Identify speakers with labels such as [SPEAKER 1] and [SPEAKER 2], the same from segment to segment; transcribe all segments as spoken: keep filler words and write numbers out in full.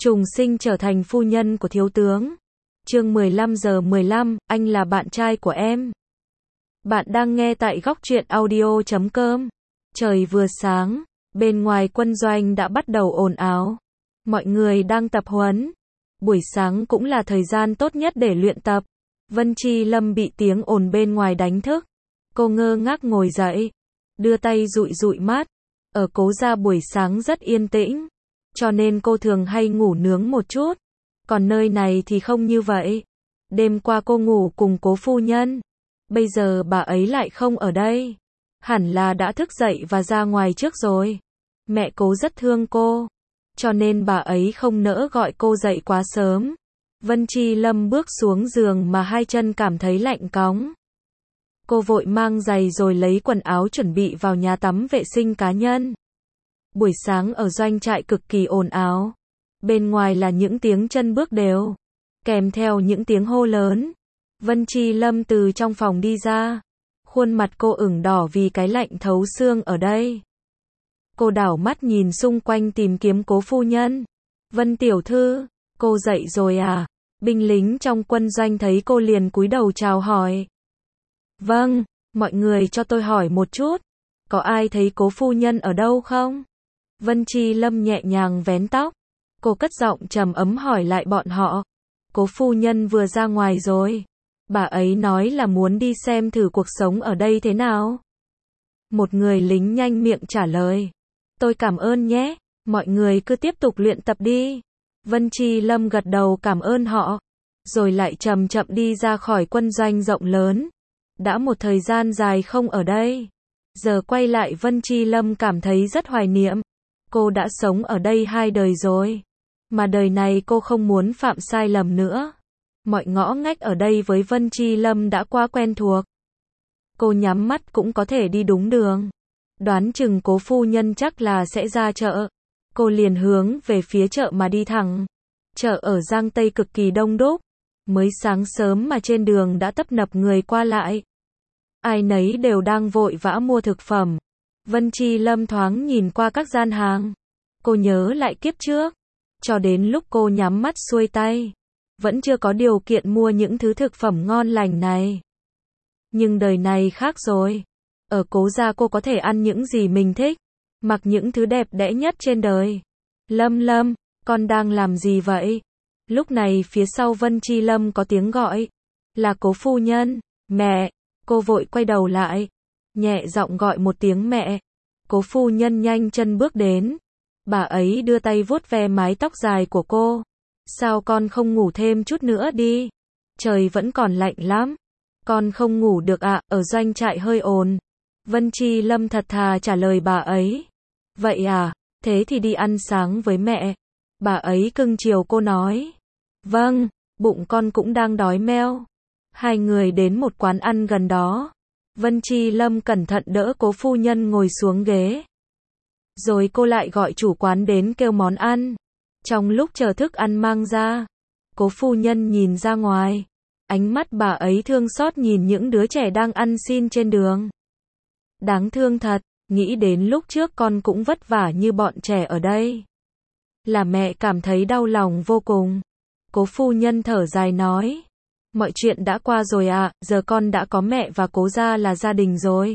[SPEAKER 1] Trùng sinh trở thành phu nhân của thiếu tướng. Chương mười lăm giờ mười lăm, anh là bạn trai của em. Bạn đang nghe tại góc truyện audio chấm com. Trời vừa sáng, bên ngoài quân doanh đã bắt đầu ồn ào. Mọi người đang tập huấn. Buổi sáng cũng là thời gian tốt nhất để luyện tập. Vân Chi Lâm bị tiếng ồn bên ngoài đánh thức. Cô ngơ ngác ngồi dậy, đưa tay dụi dụi mắt. Ở Cố gia buổi sáng rất yên tĩnh, cho nên cô thường hay ngủ nướng một chút. Còn nơi này thì không như vậy. Đêm qua cô ngủ cùng Cố phu nhân. Bây giờ bà ấy lại không ở đây. Hẳn là đã thức dậy và ra ngoài trước rồi. Mẹ Cố rất thương cô, cho nên bà ấy không nỡ gọi cô dậy quá sớm. Vân Chi Lâm bước xuống giường mà hai chân cảm thấy lạnh cóng. Cô vội mang giày rồi lấy quần áo chuẩn bị vào nhà tắm vệ sinh cá nhân. Buổi sáng ở doanh trại cực kỳ ồn ào. Bên ngoài là những tiếng chân bước đều, kèm theo những tiếng hô lớn. Vân Chi Lâm từ trong phòng đi ra. Khuôn mặt cô ửng đỏ vì cái lạnh thấu xương ở đây. Cô đảo mắt nhìn xung quanh tìm kiếm Cố phu nhân. Vân tiểu thư, cô dậy rồi à? Binh lính trong quân doanh thấy cô liền cúi đầu chào hỏi. Vâng, mọi người cho tôi hỏi một chút. Có ai thấy Cố phu nhân ở đâu không? Vân Chi Lâm nhẹ nhàng vén tóc. Cô cất giọng trầm ấm hỏi lại bọn họ. Cố phu nhân vừa ra ngoài rồi. Bà ấy nói là muốn đi xem thử cuộc sống ở đây thế nào. Một người lính nhanh miệng trả lời. Tôi cảm ơn nhé, mọi người cứ tiếp tục luyện tập đi. Vân Chi Lâm gật đầu cảm ơn họ, rồi lại chậm chậm đi ra khỏi quân doanh rộng lớn. Đã một thời gian dài không ở đây. Giờ quay lại Vân Chi Lâm cảm thấy rất hoài niệm. Cô đã sống ở đây hai đời rồi. Mà đời này cô không muốn phạm sai lầm nữa. Mọi ngõ ngách ở đây với Vân Chi Lâm đã quá quen thuộc. Cô nhắm mắt cũng có thể đi đúng đường. Đoán chừng Cố phu nhân chắc là sẽ ra chợ. Cô liền hướng về phía chợ mà đi thẳng. Chợ ở Giang Tây cực kỳ đông đúc. Mới sáng sớm mà trên đường đã tấp nập người qua lại. Ai nấy đều đang vội vã mua thực phẩm. Vân Chi Lâm thoáng nhìn qua các gian hàng. Cô nhớ lại kiếp trước. Cho đến lúc cô nhắm mắt xuôi tay, vẫn chưa có điều kiện mua những thứ thực phẩm ngon lành này. Nhưng đời này khác rồi. Ở Cố gia cô có thể ăn những gì mình thích, mặc những thứ đẹp đẽ nhất trên đời. Lâm Lâm, con đang làm gì vậy? Lúc này phía sau Vân Chi Lâm có tiếng gọi. Là Cố phu nhân. Mẹ. Cô vội quay đầu lại, nhẹ giọng gọi một tiếng mẹ. Cố phu nhân nhanh chân bước đến. Bà ấy đưa tay vuốt ve mái tóc dài của cô. Sao con không ngủ thêm chút nữa đi? Trời vẫn còn lạnh lắm. Con không ngủ được ạ, à, ở doanh trại hơi ồn. Vân Chi Lâm thật thà trả lời bà ấy. Vậy à, thế thì đi ăn sáng với mẹ. Bà ấy cưng chiều cô nói. Vâng, bụng con cũng đang đói meo. Hai người đến một quán ăn gần đó. Vân Chi Lâm cẩn thận đỡ Cố phu nhân ngồi xuống ghế. Rồi cô lại gọi chủ quán đến kêu món ăn. Trong lúc chờ thức ăn mang ra, Cố phu nhân nhìn ra ngoài. Ánh mắt bà ấy thương xót nhìn những đứa trẻ đang ăn xin trên đường. Đáng thương thật, nghĩ đến lúc trước con cũng vất vả như bọn trẻ ở đây. Là mẹ cảm thấy đau lòng vô cùng. Cố phu nhân thở dài nói. Mọi chuyện đã qua rồi ạ, à, giờ con đã có mẹ và Cố gia là gia đình rồi.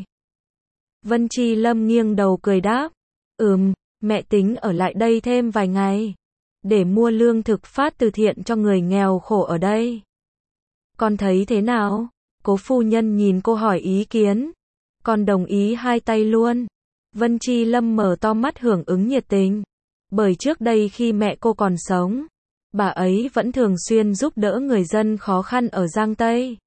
[SPEAKER 1] Vân Chi Lâm nghiêng đầu cười đáp. Ừm, mẹ tính ở lại đây thêm vài ngày. Để mua lương thực phát từ thiện cho người nghèo khổ ở đây. Con thấy thế nào? Cố phu nhân nhìn cô hỏi ý kiến. Con đồng ý hai tay luôn. Vân Chi Lâm mở to mắt hưởng ứng nhiệt tình. Bởi trước đây khi mẹ cô còn sống, bà ấy vẫn thường xuyên giúp đỡ người dân khó khăn ở Giang Tây.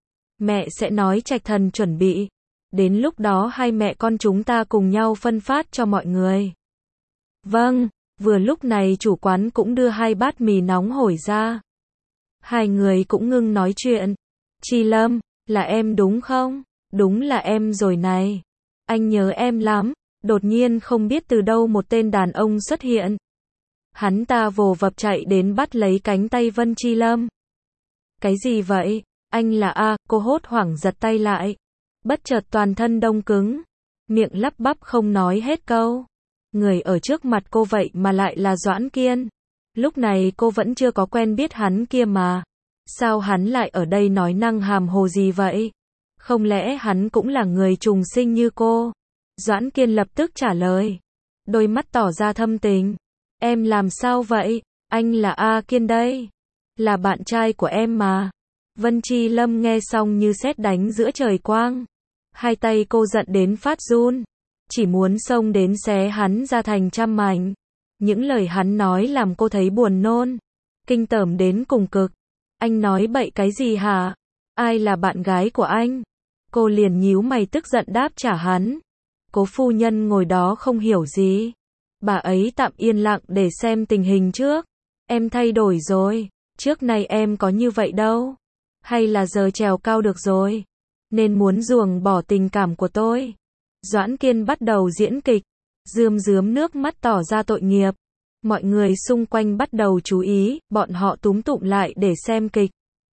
[SPEAKER 1] Mẹ sẽ nói Trạch Thần chuẩn bị. Đến lúc đó hai mẹ con chúng ta cùng nhau phân phát cho mọi người. Vâng, vừa lúc này chủ quán cũng đưa hai bát mì nóng hổi ra. Hai người cũng ngưng nói chuyện. Chi Lâm, là em đúng không? Đúng là em rồi này. Anh nhớ em lắm. Đột nhiên không biết từ đâu một tên đàn ông xuất hiện. Hắn ta vồ vập chạy đến bắt lấy cánh tay Vân Chi Lâm. Cái gì vậy? Anh là A, cô hốt hoảng giật tay lại. Bất chợt toàn thân đông cứng. Miệng lắp bắp không nói hết câu. Người ở trước mặt cô vậy mà lại là Doãn Kiên. Lúc này cô vẫn chưa có quen biết hắn kia mà. Sao hắn lại ở đây nói năng hàm hồ gì vậy? Không lẽ hắn cũng là người trùng sinh như cô? Doãn Kiên lập tức trả lời. Đôi mắt tỏ ra thâm tình. Em làm sao vậy? Anh là A Kiên đây. Là bạn trai của em mà. Vân Chi Lâm nghe xong như sét đánh giữa trời quang. Hai tay cô giận đến phát run. Chỉ muốn xông đến xé hắn ra thành trăm mảnh. Những lời hắn nói làm cô thấy buồn nôn. Kinh tởm đến cùng cực. Anh nói bậy cái gì hả? Ai là bạn gái của anh? Cô liền nhíu mày tức giận đáp trả hắn. Cố phu nhân ngồi đó không hiểu gì. Bà ấy tạm yên lặng để xem tình hình trước. Em thay đổi rồi. Trước nay em có như vậy đâu. Hay là giờ trèo cao được rồi. Nên muốn ruồng bỏ tình cảm của tôi. Doãn Kiên bắt đầu diễn kịch. Rơm rớm nước mắt tỏ ra tội nghiệp. Mọi người xung quanh bắt đầu chú ý, bọn họ túm tụm lại để xem kịch.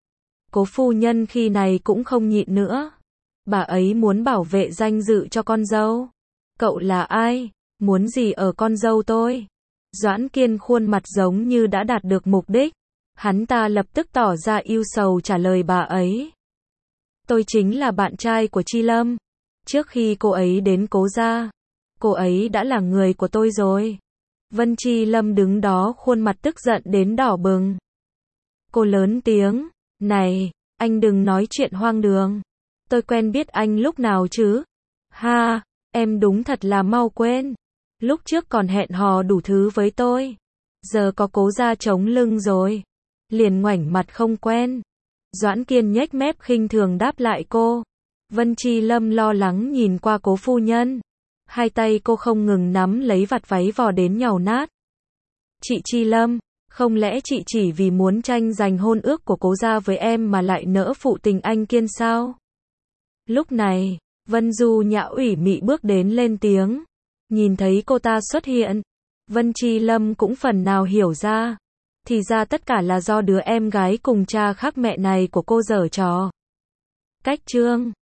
[SPEAKER 1] Cố phu nhân khi này cũng không nhịn nữa. Bà ấy muốn bảo vệ danh dự cho con dâu. Cậu là ai? Muốn gì ở con dâu tôi? Doãn Kiên khuôn mặt giống như đã đạt được mục đích. Hắn ta lập tức tỏ ra ưu sầu trả lời bà ấy. Tôi chính là bạn trai của Chi Lâm. Trước khi cô ấy đến Cố gia, cô ấy đã là người của tôi rồi. Vân Chi Lâm đứng đó khuôn mặt tức giận đến đỏ bừng. Cô lớn tiếng, này, anh đừng nói chuyện hoang đường. Tôi quen biết anh lúc nào chứ? Ha, em đúng thật là mau quên. Lúc trước còn hẹn hò đủ thứ với tôi. Giờ có Cố gia chống lưng rồi. Liền ngoảnh mặt không quen. Doãn Kiên nhếch mép khinh thường đáp lại cô. Vân Chi Lâm lo lắng nhìn qua Cố phu nhân. Hai tay cô không ngừng nắm lấy vạt váy vò đến nhàu nát. Chị Chi Lâm, không lẽ chị chỉ vì muốn tranh giành hôn ước của Cố gia với em mà lại nỡ phụ tình anh Kiên sao? Lúc này, Vân Du Nhã ủy mị bước đến lên tiếng. Nhìn thấy cô ta xuất hiện, Vân Chi Lâm cũng phần nào hiểu ra. Thì ra tất cả là do đứa em gái cùng cha khác mẹ này của cô giở trò. Cách chương